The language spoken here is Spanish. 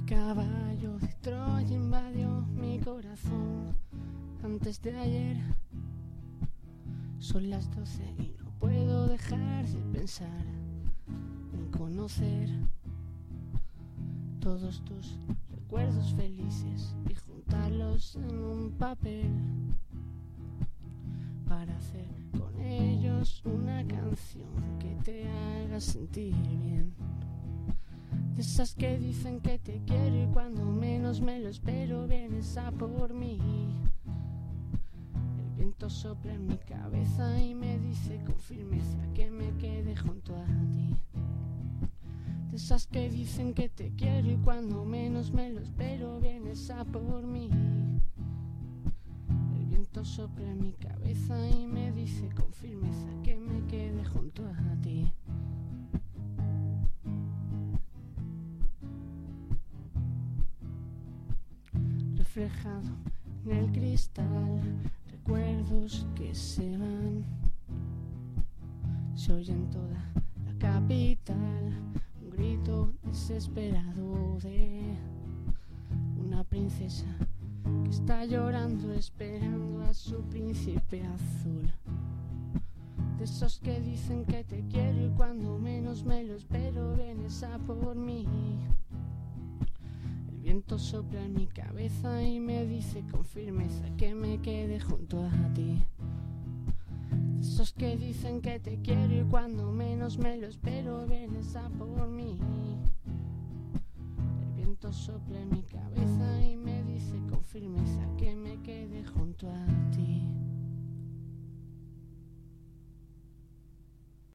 caballo de Troya invadió mi corazón antes de ayer. Son las 12 y no puedo dejar de pensar en conocer todos tus recuerdos felices y juntarlos en un papel para hacer con ellos una canción que te haga sentir bien. De esas que dicen que te quiero y cuando menos me lo espero vienes a por mí. El viento sopla en mi cabeza y me dice con firmeza que me quede junto a ti. De esas que dicen que te quiero y cuando menos me lo espero vienes a por mí. El viento sopla en mi cabeza y me dice con firmeza que me quede junto a ti. Reflejado en el cristal, recuerdos que se van. Se oye en toda la capital un grito desesperado de una princesa que está llorando esperando a su príncipe azul. De esos que dicen que te quiero y cuando menos me lo espero vienes a por mí. El viento sopla en mi cabeza y me dice con firmeza que me quede junto a ti. De esos que dicen que te quiero y cuando menos me lo espero vienes a por mí. El viento sopla en mi cabeza